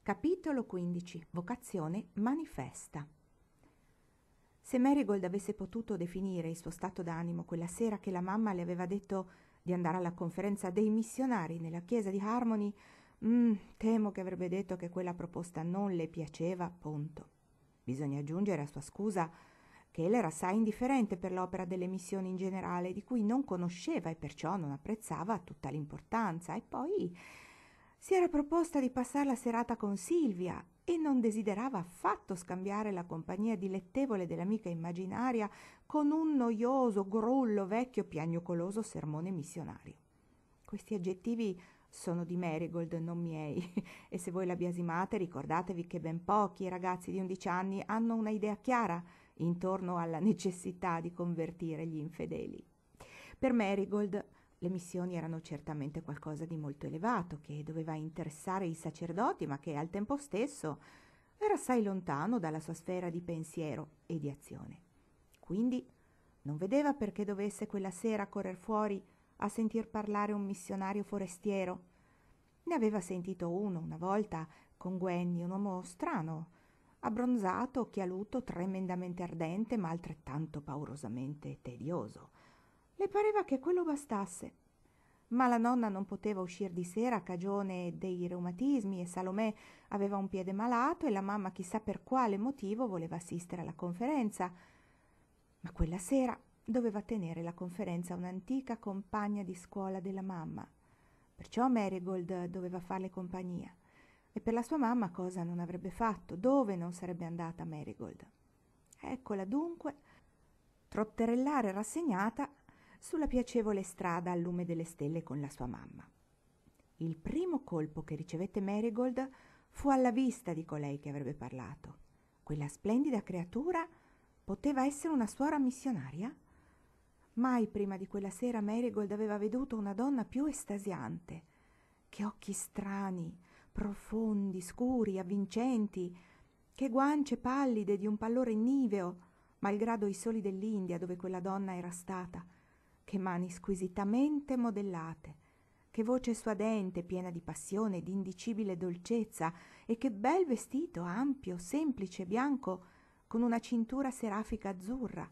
Capitolo 15. Vocazione manifesta. Se Marigold avesse potuto definire il suo stato d'animo quella sera che la mamma le aveva detto di andare alla conferenza dei missionari nella chiesa di Harmony, temo che avrebbe detto che quella proposta non le piaceva, punto. Bisogna aggiungere a sua scusa che ella era assai indifferente per l'opera delle missioni in generale, di cui non conosceva e perciò non apprezzava tutta l'importanza, e poi si era proposta di passare la serata con Silvia e non desiderava affatto scambiare la compagnia dilettevole dell'amica immaginaria con un noioso, grullo, vecchio, piagnucoloso sermone missionario. Questi aggettivi sono di Marigold, non miei, e se voi la biasimate ricordatevi che ben pochi ragazzi di 11 anni hanno una idea chiara intorno alla necessità di convertire gli infedeli. Per Marigold le missioni erano certamente qualcosa di molto elevato, che doveva interessare i sacerdoti, ma che al tempo stesso era assai lontano dalla sua sfera di pensiero e di azione. Quindi non vedeva perché dovesse quella sera correr fuori a sentir parlare un missionario forestiero. Ne aveva sentito uno una volta con Gwenny, un uomo strano, abbronzato, occhialuto, tremendamente ardente, ma altrettanto paurosamente tedioso. Le pareva che quello bastasse, ma la nonna non poteva uscire di sera a cagione dei reumatismi e Salomè aveva un piede malato e la mamma chissà per quale motivo voleva assistere alla conferenza. Ma quella sera doveva tenere la conferenza un'antica compagna di scuola della mamma, perciò Marigold doveva farle compagnia. E per la sua mamma cosa non avrebbe fatto? Dove non sarebbe andata Marigold? Eccola dunque trotterellare rassegnata sulla piacevole strada al lume delle stelle con la sua mamma. Il primo colpo che ricevette Marigold fu alla vista di colei che avrebbe parlato. Quella splendida creatura poteva essere una suora missionaria? Mai prima di quella sera Marigold aveva veduto una donna più estasiante. Che occhi strani, profondi, scuri, avvincenti, che guance pallide di un pallore niveo, malgrado i soli dell'India dove quella donna era stata, che mani squisitamente modellate, che voce suadente, piena di passione e di indicibile dolcezza, e che bel vestito, ampio, semplice, bianco, con una cintura serafica azzurra.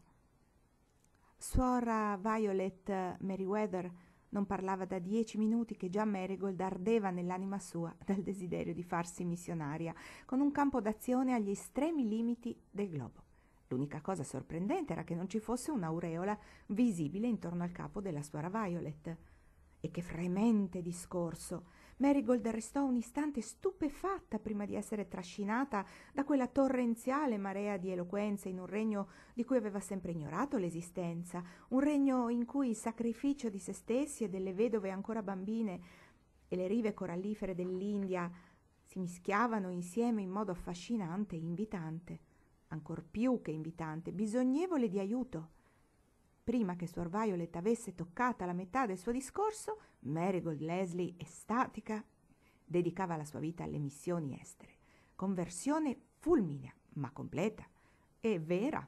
Suora Violet Merriweather non parlava da 10 minuti che già Marigold ardeva nell'anima sua dal desiderio di farsi missionaria, con un campo d'azione agli estremi limiti del globo. L'unica cosa sorprendente era che non ci fosse un'aureola visibile intorno al capo della suora Violet. E che fremente discorso! Marigold restò un istante stupefatta prima di essere trascinata da quella torrenziale marea di eloquenza in un regno di cui aveva sempre ignorato l'esistenza, un regno in cui il sacrificio di se stessi e delle vedove ancora bambine e le rive corallifere dell'India si mischiavano insieme in modo affascinante e invitante, ancor più che invitante, bisognevole di aiuto. Prima che Suor Violet avesse toccata la metà del suo discorso, Marigold Leslie, estatica, dedicava la sua vita alle missioni estere. Conversione fulminea, ma completa e vera.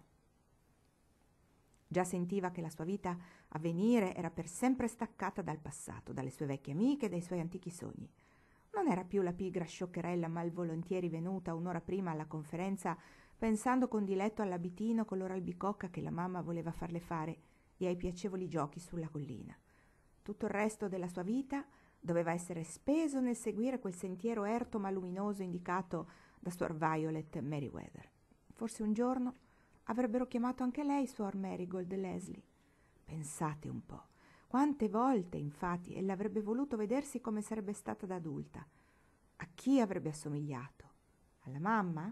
Già sentiva che la sua vita a venire era per sempre staccata dal passato, dalle sue vecchie amiche, dai suoi antichi sogni. Non era più la pigra scioccherella malvolontieri venuta un'ora prima alla conferenza pensando con diletto all'abitino color albicocca che la mamma voleva farle fare e ai piacevoli giochi sulla collina. Tutto il resto della sua vita doveva essere speso nel seguire quel sentiero erto ma luminoso indicato da Suor Violet Merriweather. Forse un giorno avrebbero chiamato anche lei Suor Marigold Leslie. Pensate un po', quante volte infatti ella avrebbe voluto vedersi come sarebbe stata da adulta. A chi avrebbe assomigliato? Alla mamma?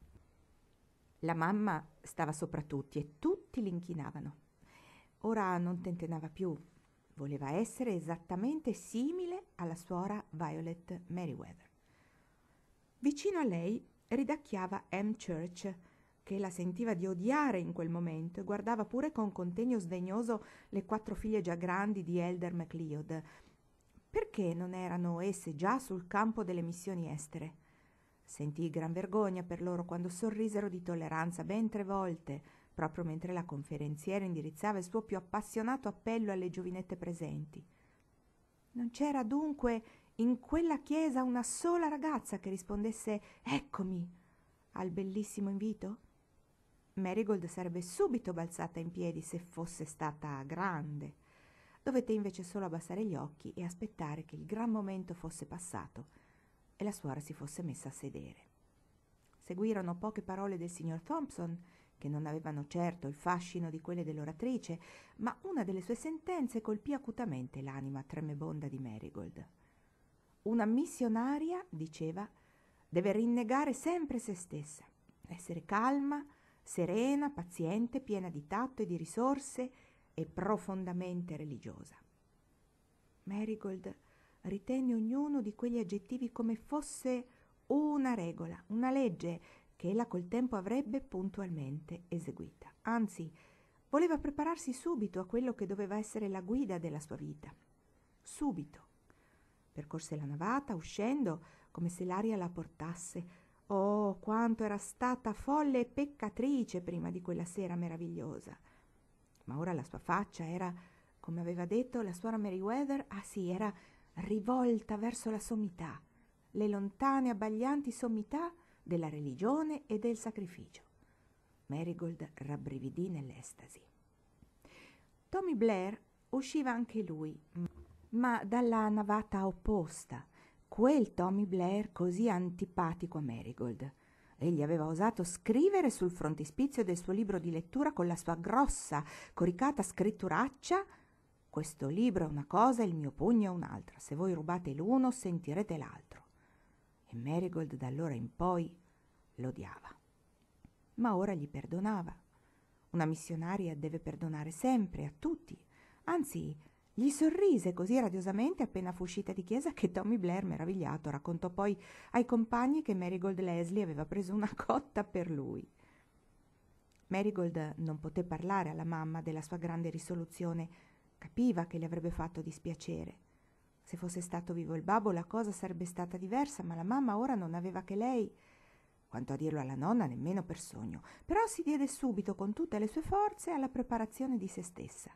La mamma stava sopra tutti e tutti l'inchinavano. Ora non tentennava più, voleva essere esattamente simile alla suora Violet Merriweather. Vicino a lei ridacchiava M. Church, che la sentiva di odiare in quel momento e guardava pure con contegno sdegnoso le 4 figlie già grandi di Elder MacLeod. Perché non erano esse già sul campo delle missioni estere? Sentì gran vergogna per loro quando sorrisero di tolleranza ben 3 volte, proprio mentre la conferenziera indirizzava il suo più appassionato appello alle giovinette presenti. Non c'era dunque in quella chiesa una sola ragazza che rispondesse «Eccomi» al bellissimo invito? Marigold sarebbe subito balzata in piedi se fosse stata grande. Dovette invece solo abbassare gli occhi e aspettare che il gran momento fosse passato e la suora si fosse messa a sedere. Seguirono poche parole del signor Thompson, che non avevano certo il fascino di quelle dell'oratrice, ma una delle sue sentenze colpì acutamente l'anima tremebonda di Marigold. Una missionaria, diceva, deve rinnegare sempre se stessa, essere calma, serena, paziente, piena di tatto e di risorse e profondamente religiosa. Marigold ritenne ognuno di quegli aggettivi come fosse una regola, una legge che ella col tempo avrebbe puntualmente eseguita. Anzi, voleva prepararsi subito a quello che doveva essere la guida della sua vita. Subito. Percorse la navata, uscendo, come se l'aria la portasse. Oh, quanto era stata folle e peccatrice prima di quella sera meravigliosa. Ma ora la sua faccia era, come aveva detto la suora Merriweather, era rivolta verso la sommità, le lontane abbaglianti sommità della religione e del sacrificio. Marigold rabbrividì nell'estasi. Tommy Blair usciva anche lui, ma dalla navata opposta, quel Tommy Blair così antipatico a Marigold. Egli aveva osato scrivere sul frontispizio del suo libro di lettura con la sua grossa, coricata scritturaccia: «Questo libro è una cosa e il mio pugno è un'altra. Se voi rubate l'uno, sentirete l'altro». E Marigold da allora in poi l'odiava. Ma ora gli perdonava. Una missionaria deve perdonare sempre, a tutti. Anzi, gli sorrise così radiosamente appena fu uscita di chiesa che Tommy Blair, meravigliato, raccontò poi ai compagni che Marigold Leslie aveva preso una cotta per lui. Marigold non poté parlare alla mamma della sua grande risoluzione. Capiva che le avrebbe fatto dispiacere. Se fosse stato vivo il babbo la cosa sarebbe stata diversa, ma la mamma ora non aveva che lei. Quanto a dirlo alla nonna, nemmeno per sogno. Però si diede subito con tutte le sue forze alla preparazione di se stessa.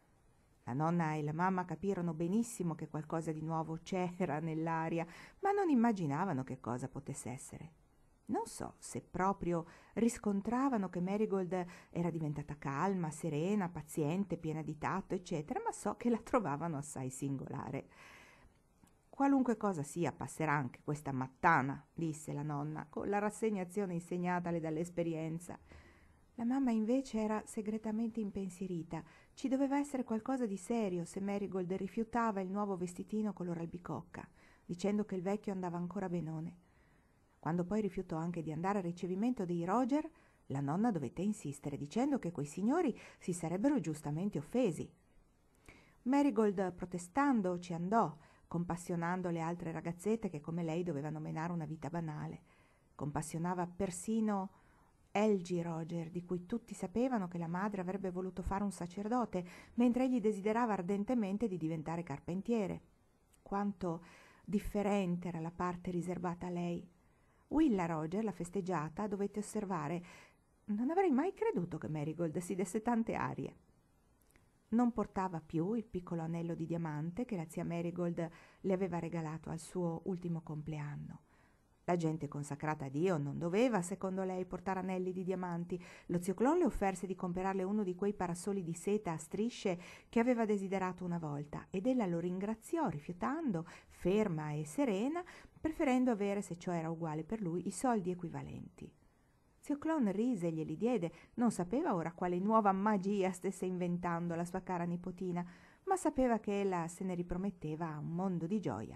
La nonna e la mamma capirono benissimo che qualcosa di nuovo c'era nell'aria, ma non immaginavano che cosa potesse essere. Non so se proprio riscontravano che Marigold era diventata calma, serena, paziente, piena di tatto, eccetera, ma so che la trovavano assai singolare. «Qualunque cosa sia, passerà anche questa mattana», disse la nonna, con la rassegnazione insegnatale dall'esperienza. La mamma invece era segretamente impensierita. Ci doveva essere qualcosa di serio se Marigold rifiutava il nuovo vestitino color albicocca, dicendo che il vecchio andava ancora benone. Quando poi rifiutò anche di andare al ricevimento dei Roger, la nonna dovette insistere, dicendo che quei signori si sarebbero giustamente offesi. Marigold, protestando, ci andò, compassionando le altre ragazzette che come lei dovevano menare una vita banale. Compassionava persino Elgie Roger, di cui tutti sapevano che la madre avrebbe voluto fare un sacerdote, mentre egli desiderava ardentemente di diventare carpentiere. Quanto differente era la parte riservata a lei. Willa Roger, la festeggiata, dovette osservare: «Non avrei mai creduto che Marigold si desse tante arie». Non portava più il piccolo anello di diamante che la zia Marigold le aveva regalato al suo ultimo compleanno. La gente consacrata a Dio non doveva, secondo lei, portare anelli di diamanti. Lo zio Clon le offerse di comprarle uno di quei parasoli di seta a strisce che aveva desiderato una volta, ed ella lo ringraziò rifiutando, ferma e serena, preferendo avere, se ciò era uguale per lui, i soldi equivalenti. Zio Clon rise e glieli diede. Non sapeva ora quale nuova magia stesse inventando la sua cara nipotina, ma sapeva che ella se ne riprometteva un mondo di gioia.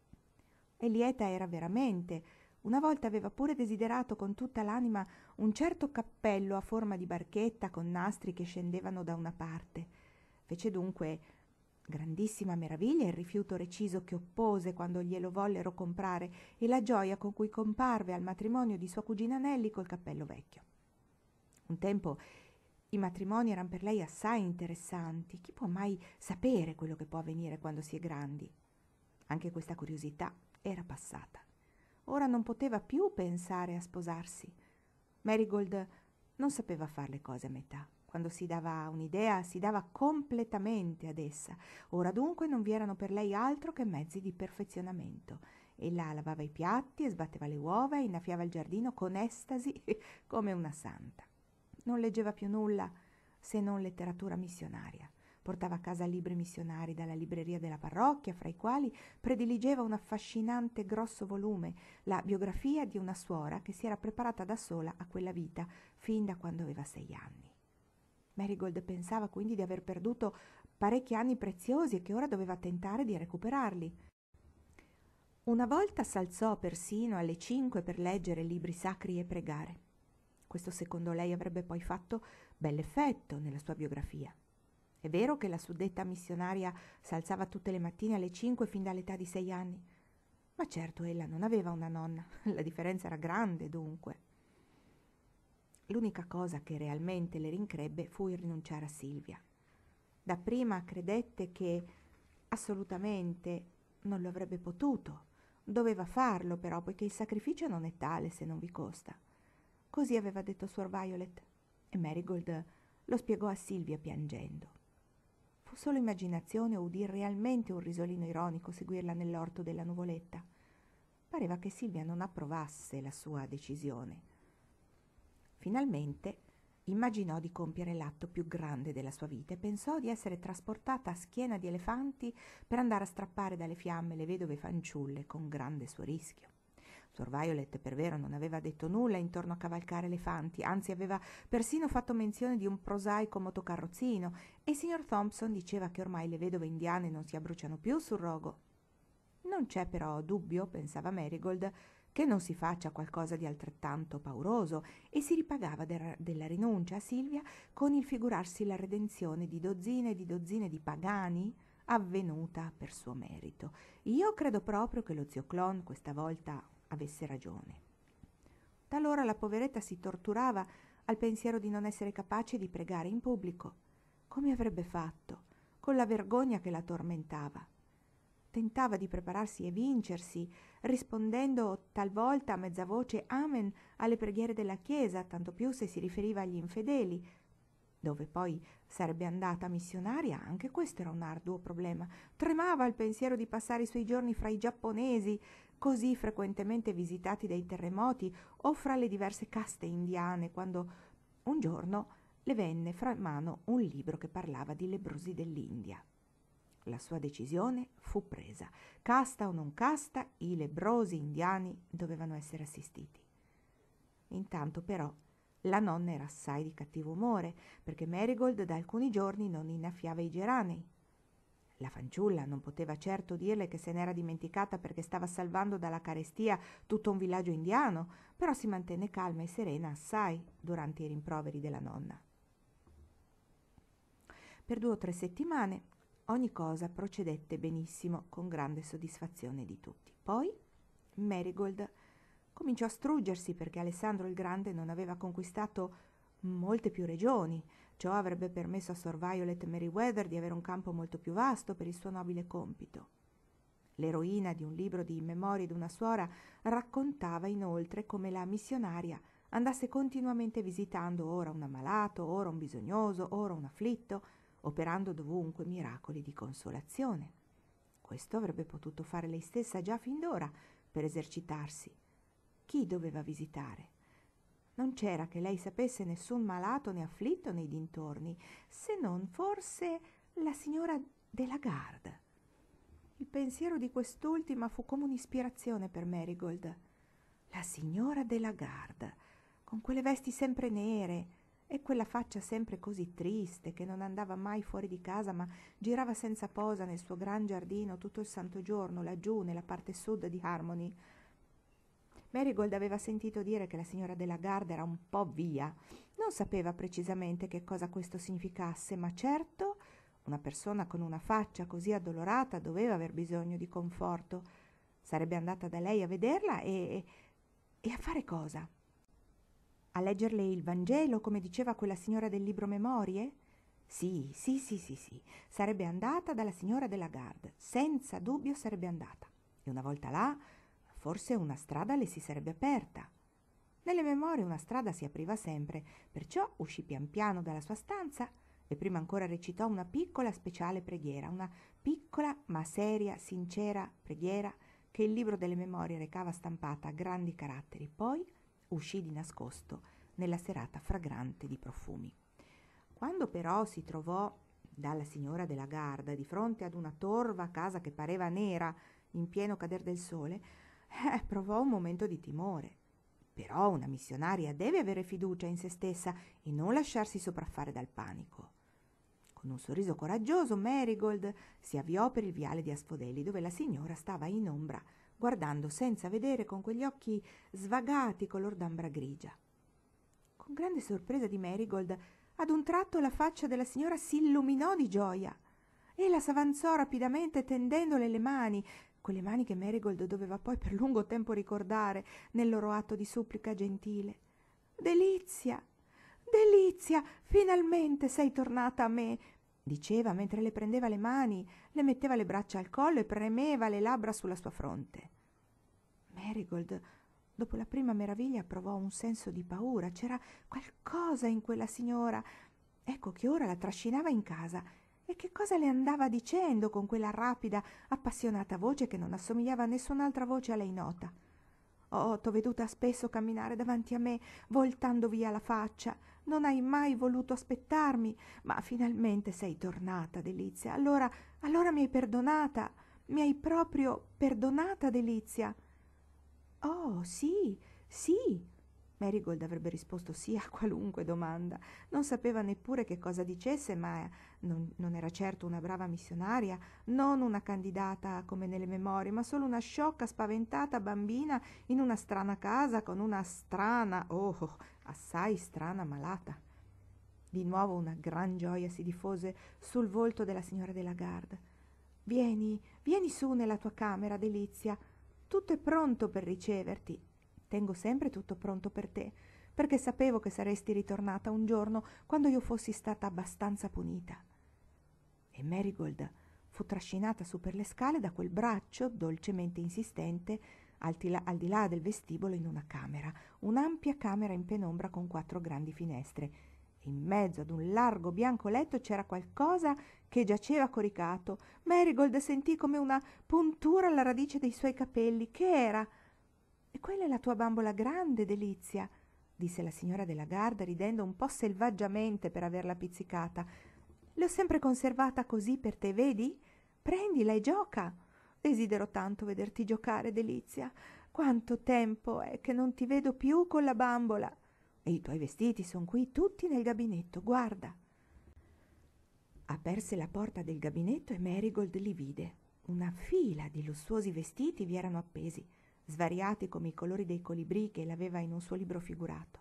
E lieta era veramente. Una volta aveva pure desiderato con tutta l'anima un certo cappello a forma di barchetta con nastri che scendevano da una parte. Fece dunque grandissima meraviglia il rifiuto reciso che oppose quando glielo vollero comprare e la gioia con cui comparve al matrimonio di sua cugina Nelly col cappello vecchio. Un tempo i matrimoni erano per lei assai interessanti. Chi può mai sapere quello che può avvenire quando si è grandi? Anche questa curiosità era passata. Ora non poteva più pensare a sposarsi. Marigold non sapeva fare le cose a metà. Quando si dava un'idea, si dava completamente ad essa. Ora dunque non vi erano per lei altro che mezzi di perfezionamento. Ella lavava i piatti e sbatteva le uova e innaffiava il giardino con estasi come una santa. Non leggeva più nulla se non letteratura missionaria. Portava a casa libri missionari dalla libreria della parrocchia, fra i quali prediligeva un affascinante grosso volume, la biografia di una suora che si era preparata da sola a quella vita fin da quando aveva 6 anni. Marigold pensava quindi di aver perduto parecchi anni preziosi e che ora doveva tentare di recuperarli. Una volta s'alzò persino alle 5 per leggere libri sacri e pregare. Questo secondo lei avrebbe poi fatto bell'effetto nella sua biografia. È vero che la suddetta missionaria s'alzava tutte le mattine alle 5 fin dall'età di 6 anni, ma certo ella non aveva una nonna, la differenza era grande dunque. L'unica cosa che realmente le rincrebbe fu il rinunciare a Silvia. Dapprima credette che assolutamente non lo avrebbe potuto. Doveva farlo però, poiché il sacrificio non è tale se non vi costa. Così aveva detto Suor Violet, e Marigold lo spiegò a Silvia piangendo. Fu solo immaginazione o udir realmente un risolino ironico seguirla nell'orto della nuvoletta. Pareva che Silvia non approvasse la sua decisione. Finalmente immaginò di compiere l'atto più grande della sua vita e pensò di essere trasportata a schiena di elefanti per andare a strappare dalle fiamme le vedove fanciulle con grande suo rischio. Suor Violet per vero non aveva detto nulla intorno a cavalcare elefanti, anzi aveva persino fatto menzione di un prosaico motocarrozzino, e il signor Thompson diceva che ormai le vedove indiane non si abbruciano più sul rogo. Non c'è però dubbio, pensava Marigold, che non si faccia qualcosa di altrettanto pauroso, e si ripagava della rinuncia a Silvia con il figurarsi la redenzione di dozzine di pagani avvenuta per suo merito. Io credo proprio che lo zio Clon questa volta avesse ragione. Talora la poveretta si torturava al pensiero di non essere capace di pregare in pubblico. Come avrebbe fatto? Con la vergogna che la tormentava. Tentava di prepararsi e vincersi, rispondendo talvolta a mezza voce amen alle preghiere della Chiesa, tanto più se si riferiva agli infedeli. Dove poi sarebbe andata missionaria, anche questo era un arduo problema. Tremava al pensiero di passare i suoi giorni fra i giapponesi, così frequentemente visitati dai terremoti, o fra le diverse caste indiane, quando un giorno le venne fra mano un libro che parlava di lebbrosi dell'India. La sua decisione fu presa. Casta o non casta, i lebbrosi indiani dovevano essere assistiti. Intanto però la nonna era assai di cattivo umore, perché Marigold da alcuni giorni non innaffiava i geranei. La fanciulla non poteva certo dirle che se n'era dimenticata perché stava salvando dalla carestia tutto un villaggio indiano, però si mantenne calma e serena assai durante i rimproveri della nonna. Per 2 o 3 settimane ogni cosa procedette benissimo, con grande soddisfazione di tutti. Poi Marigold cominciò a struggersi perché Alessandro il Grande non aveva conquistato molte più regioni. Ciò avrebbe permesso a Sor Violet Merryweather di avere un campo molto più vasto per il suo nobile compito. L'eroina di un libro di memorie d'una suora raccontava inoltre come la missionaria andasse continuamente visitando ora un ammalato, ora un bisognoso, ora un afflitto, operando dovunque miracoli di consolazione. Questo avrebbe potuto fare lei stessa già fin d'ora per esercitarsi. Chi doveva visitare? Non c'era che lei sapesse nessun malato né afflitto nei dintorni, se non forse la signora de la Garde. Il pensiero di quest'ultima fu come un'ispirazione per Marigold. La signora de la Garde, con quelle vesti sempre nere e quella faccia sempre così triste, che non andava mai fuori di casa ma girava senza posa nel suo gran giardino tutto il santo giorno laggiù nella parte sud di Harmony. Marigold aveva sentito dire che la signora della Garde era un po' via. Non sapeva precisamente che cosa questo significasse, ma certo una persona con una faccia così addolorata doveva aver bisogno di conforto. Sarebbe andata da lei a vederla e a fare cosa? A leggerle il Vangelo, come diceva quella signora del libro Memorie? Sì. Sarebbe andata dalla signora della Garde. Senza dubbio sarebbe andata. E una volta là, forse una strada le si sarebbe aperta. Nelle memorie una strada si apriva sempre, perciò uscì pian piano dalla sua stanza e prima ancora recitò una piccola speciale preghiera, una piccola ma seria, sincera preghiera che il libro delle memorie recava stampata a grandi caratteri. Poi uscì di nascosto nella serata fragrante di profumi. Quando però si trovò dalla signora della Garda di fronte ad una torva casa che pareva nera in pieno cader del sole, provò un momento di timore. Però una missionaria deve avere fiducia in se stessa e non lasciarsi sopraffare dal panico. Con un sorriso coraggioso Marigold si avviò per il viale di Asfodeli, dove la signora stava in ombra, guardando senza vedere con quegli occhi svagati color d'ambra grigia. Con grande sorpresa di Marigold, ad un tratto la faccia della signora si illuminò di gioia. Ella s'avanzò rapidamente tendendole le mani, quelle mani che Marigold doveva poi per lungo tempo ricordare nel loro atto di supplica gentile. «Delizia, Delizia, finalmente sei tornata a me», diceva mentre le prendeva le mani, le metteva le braccia al collo e premeva le labbra sulla sua fronte. Marigold, dopo la prima meraviglia, provò un senso di paura. C'era qualcosa in quella signora. Ecco che ora la trascinava in casa. E che cosa le andava dicendo con quella rapida, appassionata voce che non assomigliava a nessun'altra voce a lei nota? «Oh, t'ho veduta spesso camminare davanti a me, voltando via la faccia. Non hai mai voluto aspettarmi, ma finalmente sei tornata, Delizia. Allora mi hai perdonata. Mi hai proprio perdonata, Delizia?» «Oh, sì, sì!» Marigold avrebbe risposto sì a qualunque domanda. Non sapeva neppure che cosa dicesse, ma non era certo una brava missionaria, non una candidata come nelle memorie, ma solo una sciocca, spaventata bambina in una strana casa con una strana, assai strana malata. Di nuovo una gran gioia si diffose sul volto della signora della Garda. Vieni su nella tua camera, Delizia. Tutto è pronto per riceverti. Tengo sempre tutto pronto per te, perché sapevo che saresti ritornata un giorno quando io fossi stata abbastanza punita. E Marigold fu trascinata su per le scale da quel braccio dolcemente insistente al di là del vestibolo in una camera, un'ampia camera in penombra con 4 grandi finestre. In mezzo ad un largo bianco letto c'era qualcosa che giaceva coricato. Marigold sentì come una puntura alla radice dei suoi capelli. Che era? «E quella è la tua bambola grande, Delizia», disse la signora della Garda, ridendo un po' selvaggiamente per averla pizzicata. «Le ho sempre conservata così per te, vedi? Prendila e gioca. Desidero tanto vederti giocare, Delizia. Quanto tempo è che non ti vedo più con la bambola. E i tuoi vestiti son qui tutti nel gabinetto, guarda». Aperse la porta del gabinetto e Marigold li vide. Una fila di lussuosi vestiti vi erano appesi, svariati come i colori dei colibrì che l'aveva in un suo libro figurato.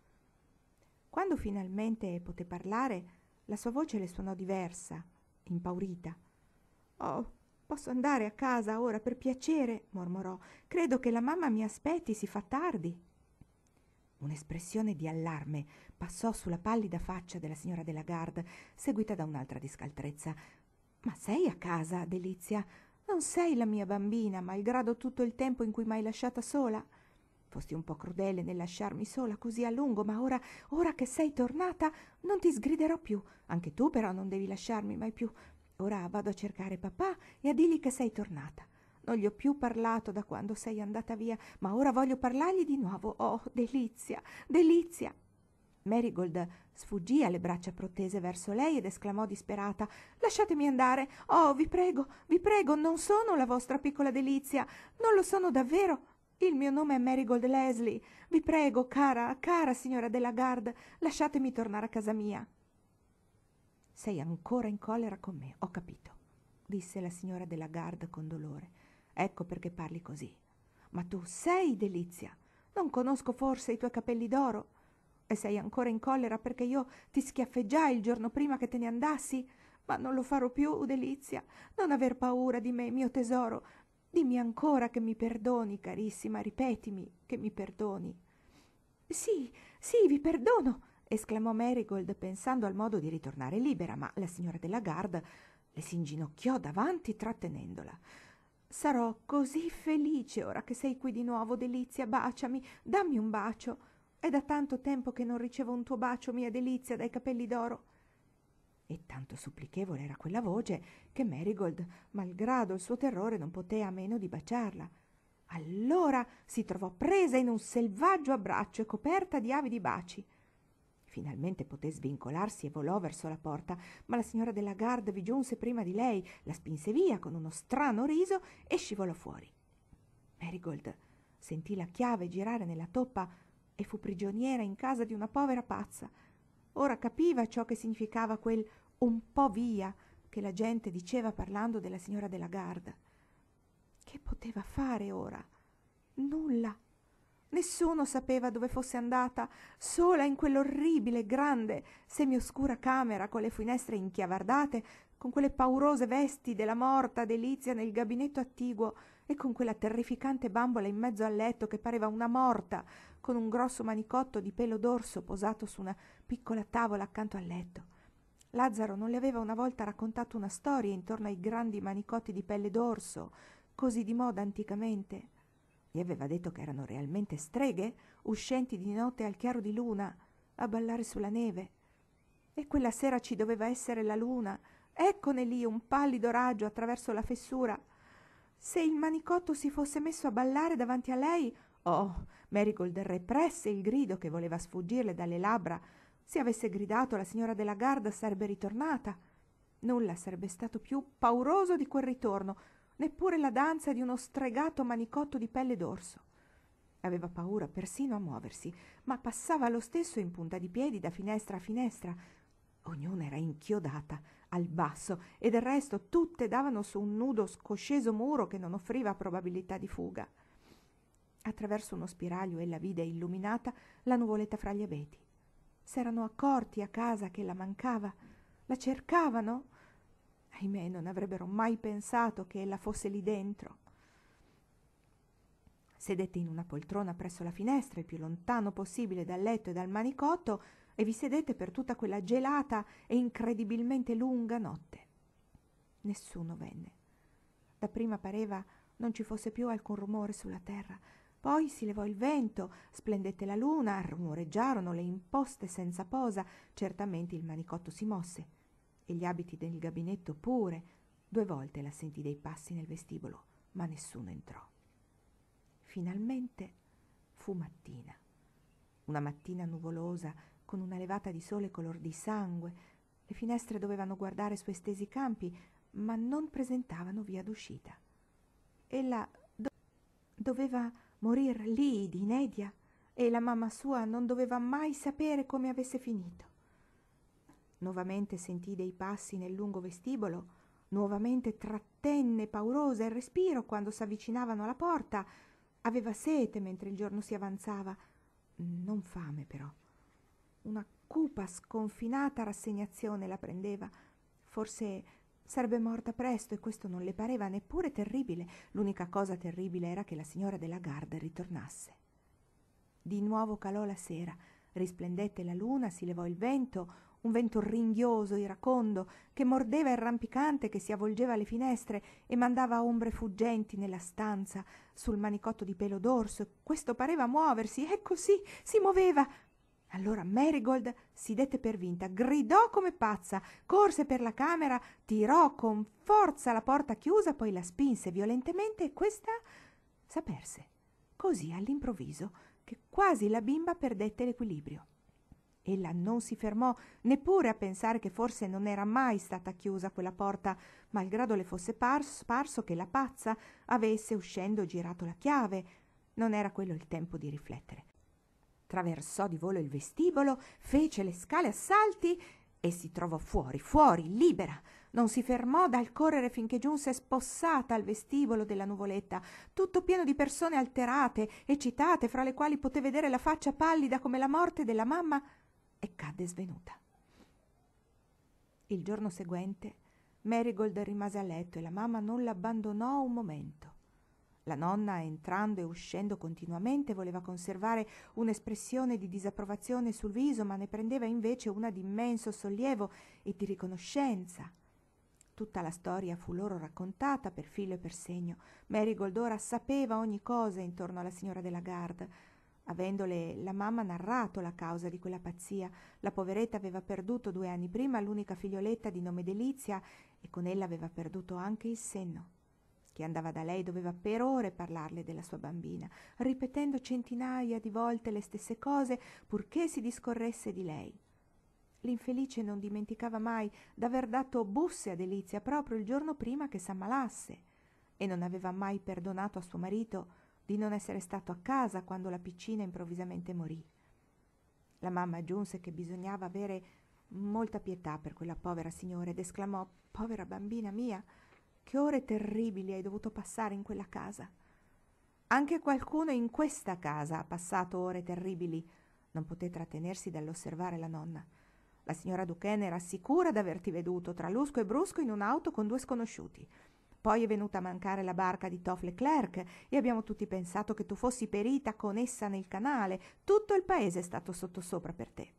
Quando finalmente poté parlare, la sua voce le suonò diversa, impaurita. «Oh, posso andare a casa ora, per piacere?» mormorò. «Credo che la mamma mi aspetti, si fa tardi». Un'espressione di allarme passò sulla pallida faccia della signora della Garda, seguita da un'altra di scaltrezza. «Ma sei a casa, Delizia? Non sei la mia bambina, malgrado tutto il tempo in cui m'hai lasciata sola? Fosti un po' crudele nel lasciarmi sola così a lungo, ma ora che sei tornata non ti sgriderò più. Anche tu però non devi lasciarmi mai più. Ora vado a cercare papà e a dirgli che sei tornata. Non gli ho più parlato da quando sei andata via, ma ora voglio parlargli di nuovo. Oh, Delizia, Delizia!» Marigold sfuggì alle braccia protese verso lei ed esclamò disperata: «Lasciatemi andare! Oh, vi prego, non sono la vostra piccola Delizia, non lo sono davvero. Il mio nome è Marigold Leslie. Vi prego, cara signora della Garda, lasciatemi tornare a casa mia». «Sei ancora in collera con me, ho capito», disse la signora della Garda con dolore. «Ecco perché parli così. Ma tu sei Delizia. Non conosco forse i tuoi capelli d'oro? E sei ancora in collera perché io ti schiaffeggiai il giorno prima che te ne andassi? Ma non lo farò più, Delizia. Non aver paura di me, mio tesoro. Dimmi ancora che mi perdoni, carissima, ripetimi che mi perdoni». Sì, vi perdono», esclamò Marigold pensando al modo di ritornare libera, ma la signora della Garda le si inginocchiò davanti trattenendola. «Sarò così felice ora che sei qui di nuovo, Delizia. Baciami, dammi un bacio. È da tanto tempo che non ricevo un tuo bacio, mia delizia, dai capelli d'oro. E tanto supplichevole era quella voce che Marigold, malgrado il suo terrore, non poté a meno di baciarla. Allora si trovò presa in un selvaggio abbraccio e coperta di avidi baci. Finalmente poté svincolarsi e volò verso la porta, ma la signora della Garde vi giunse prima di lei, la spinse via con uno strano riso e scivolò fuori. Marigold sentì la chiave girare nella toppa e fu prigioniera in casa di una povera pazza. Ora capiva ciò che significava quel un po' via che la gente diceva parlando della signora della Garde. Che poteva fare ora? Nulla. Nessuno sapeva dove fosse andata, sola in quell'orribile, grande, semioscura camera con le finestre inchiavardate, con quelle paurose vesti della morta delizia nel gabinetto attiguo e con quella terrificante bambola in mezzo al letto che pareva una morta, con un grosso manicotto di pelo d'orso posato su una piccola tavola accanto al letto. Lazzaro non le aveva una volta raccontato una storia intorno ai grandi manicotti di pelle d'orso, così di moda anticamente? Gli aveva detto che erano realmente streghe, uscenti di notte al chiaro di luna, a ballare sulla neve. E quella sera ci doveva essere la luna. Eccone lì un pallido raggio attraverso la fessura. Se il manicotto si fosse messo a ballare davanti a lei, oh, Marigold represse il grido che voleva sfuggirle dalle labbra. Se avesse gridato, la signora della Garde sarebbe ritornata. Nulla sarebbe stato più pauroso di quel ritorno, neppure la danza di uno stregato manicotto di pelle d'orso. Aveva paura persino a muoversi, ma passava lo stesso in punta di piedi da finestra a finestra. Ognuna era inchiodata al basso e del resto tutte davano su un nudo scosceso muro che non offriva probabilità di fuga. Attraverso uno spiraglio ella vide illuminata la nuvoletta fra gli abeti. S'erano accorti a casa che la mancava. La cercavano? Ahimè, non avrebbero mai pensato che ella fosse lì dentro. Sedette in una poltrona presso la finestra, il più lontano possibile dal letto e dal manicotto, e vi sedette per tutta quella gelata e incredibilmente lunga notte. Nessuno venne. Dapprima pareva non ci fosse più alcun rumore sulla terra. Poi si levò il vento, splendette la luna, rumoreggiarono le imposte senza posa, certamente il manicotto si mosse. E gli abiti del gabinetto pure. 2 volte la sentì dei passi nel vestibolo, ma nessuno entrò. Finalmente fu mattina. Una mattina nuvolosa, con una levata di sole color di sangue. Le finestre dovevano guardare su estesi campi, ma non presentavano via d'uscita. Ella doveva morir lì di inedia, e la mamma sua non doveva mai sapere come avesse finito. Nuovamente sentì dei passi nel lungo vestibolo, nuovamente trattenne paurosa il respiro quando s'avvicinavano alla porta. Aveva sete mentre il giorno si avanzava, non fame però. Una cupa, sconfinata rassegnazione la prendeva. Forse sarebbe morta presto e questo non le pareva neppure terribile. L'unica cosa terribile era che la signora della Garde ritornasse. Di nuovo calò la sera, risplendette la luna, si levò il vento, un vento ringhioso, iracondo, che mordeva il rampicante che si avvolgeva alle finestre e mandava ombre fuggenti nella stanza, sul manicotto di pelo d'orso. Questo pareva muoversi, ecco sì, si muoveva. Allora Marigold si dette per vinta, gridò come pazza, corse per la camera, tirò con forza la porta chiusa, poi la spinse violentemente e questa s'aperse, così all'improvviso che quasi la bimba perdette l'equilibrio. Ella non si fermò neppure a pensare che forse non era mai stata chiusa quella porta, malgrado le fosse parso che la pazza avesse, uscendo, girato la chiave. Non era quello il tempo di riflettere. Traversò di volo il vestibolo, fece le scale a salti e si trovò fuori, libera. Non si fermò dal correre finché giunse spossata al vestibolo della nuvoletta, tutto pieno di persone alterate, eccitate, fra le quali poté vedere la faccia pallida come la morte della mamma, e cadde svenuta. Il giorno seguente Marigold rimase a letto e la mamma non l'abbandonò un momento. La nonna, entrando e uscendo continuamente, voleva conservare un'espressione di disapprovazione sul viso, ma ne prendeva invece una di immenso sollievo e di riconoscenza. Tutta la storia fu loro raccontata per filo e per segno. Marigold ora sapeva ogni cosa intorno alla signora della Garde. Avendole la mamma narrato la causa di quella pazzia, la poveretta aveva perduto 2 anni prima l'unica figlioletta di nome Delizia e con ella aveva perduto anche il senno. Chi andava da lei doveva per ore parlarle della sua bambina, ripetendo centinaia di volte le stesse cose purché si discorresse di lei. L'infelice non dimenticava mai d'aver dato busse a Delizia proprio il giorno prima che s'ammalasse e non aveva mai perdonato a suo marito di non essere stato a casa quando la piccina improvvisamente morì. La mamma aggiunse che bisognava avere molta pietà per quella povera signora ed esclamò: «Povera bambina mia, che ore terribili hai dovuto passare in quella casa!» «Anche qualcuno in questa casa ha passato ore terribili», non poté trattenersi dall'osservare la nonna. «La signora Duquesne era sicura d'averti veduto tra lusco e brusco in un'auto con 2 sconosciuti. Poi è venuta a mancare la barca di Toff Leclerc e abbiamo tutti pensato che tu fossi perita con essa nel canale. Tutto il paese è stato sottosopra per te.»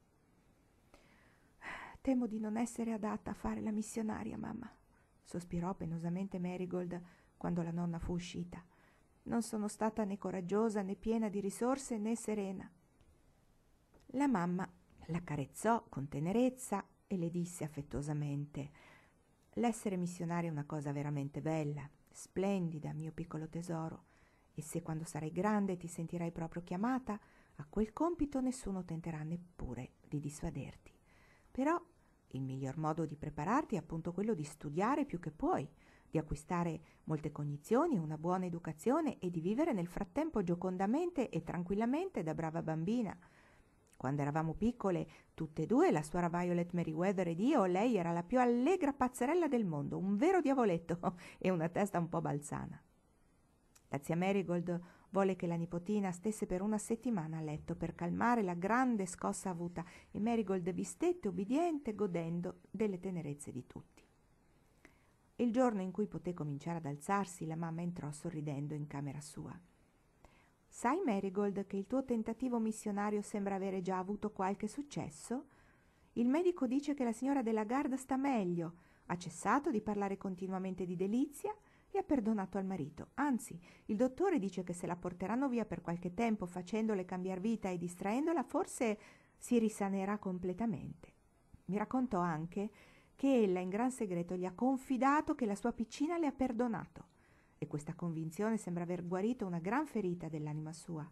«Temo di non essere adatta a fare la missionaria, mamma», sospirò penosamente Marigold quando la nonna fu uscita. «Non sono stata né coraggiosa né piena di risorse né serena.» La mamma la carezzò con tenerezza e le disse affettuosamente: «L'essere missionaria è una cosa veramente bella, splendida, mio piccolo tesoro, e se quando sarai grande ti sentirai proprio chiamata a quel compito nessuno tenterà neppure di dissuaderti. Però il miglior modo di prepararti è appunto quello di studiare più che puoi, di acquistare molte cognizioni e una buona educazione e di vivere nel frattempo giocondamente e tranquillamente da brava bambina. Quando eravamo piccole, tutte e 2, la suora Violet Merriweather ed io, lei era la più allegra pazzerella del mondo, un vero diavoletto e una testa un po' balzana.» La zia Marigold volle che la nipotina stesse per 1 settimana a letto per calmare la grande scossa avuta e Marigold vi stette ubbidiente godendo delle tenerezze di tutti. Il giorno in cui poté cominciare ad alzarsi, la mamma entrò sorridendo in camera sua. «Sai, Marigold, che il tuo tentativo missionario sembra avere già avuto qualche successo? Il medico dice che la signora della Garda sta meglio, ha cessato di parlare continuamente di Delizia e ha perdonato al marito. Anzi, il dottore dice che se la porteranno via per qualche tempo facendole cambiar vita e distraendola, forse si risanerà completamente. Mi raccontò anche che ella in gran segreto gli ha confidato che la sua piccina le ha perdonato e questa convinzione sembra aver guarito una gran ferita dell'anima sua.»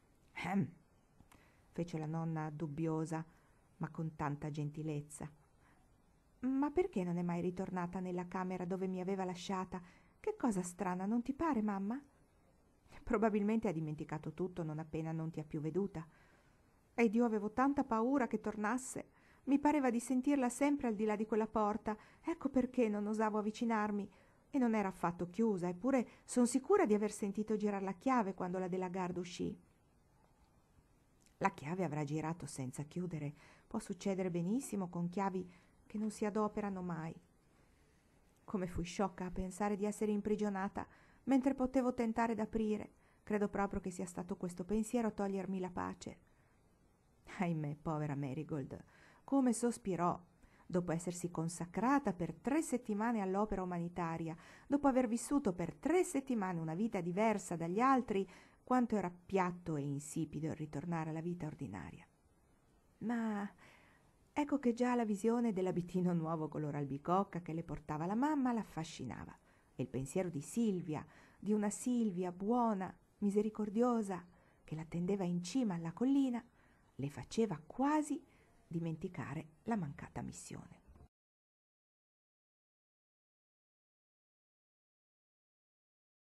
Fece la nonna dubbiosa, ma con tanta gentilezza. «Ma perché non è mai ritornata nella camera dove mi aveva lasciata? Che cosa strana, non ti pare, mamma?» «Probabilmente ha dimenticato tutto non appena non ti ha più veduta. Ed io avevo tanta paura che tornasse. Mi pareva di sentirla sempre al di là di quella porta. Ecco perché non osavo avvicinarmi. E non era affatto chiusa, eppure son sicura di aver sentito girar la chiave quando la della Garda uscì.» «La chiave avrà girato senza chiudere. Può succedere benissimo con chiavi che non si adoperano mai. Come fui sciocca a pensare di essere imprigionata mentre potevo tentare d'aprire. Credo proprio che sia stato questo pensiero a togliermi la pace.» Ahimè, povera Marigold, come sospirò dopo essersi consacrata per 3 settimane all'opera umanitaria, dopo aver vissuto per 3 settimane una vita diversa dagli altri, quanto era piatto e insipido il ritornare alla vita ordinaria. Ma ecco che già la visione dell'abitino nuovo color albicocca che le portava la mamma l'affascinava, e il pensiero di Silvia, di una Silvia buona, misericordiosa, che l'attendeva in cima alla collina, le faceva quasi dimenticare la mancata missione.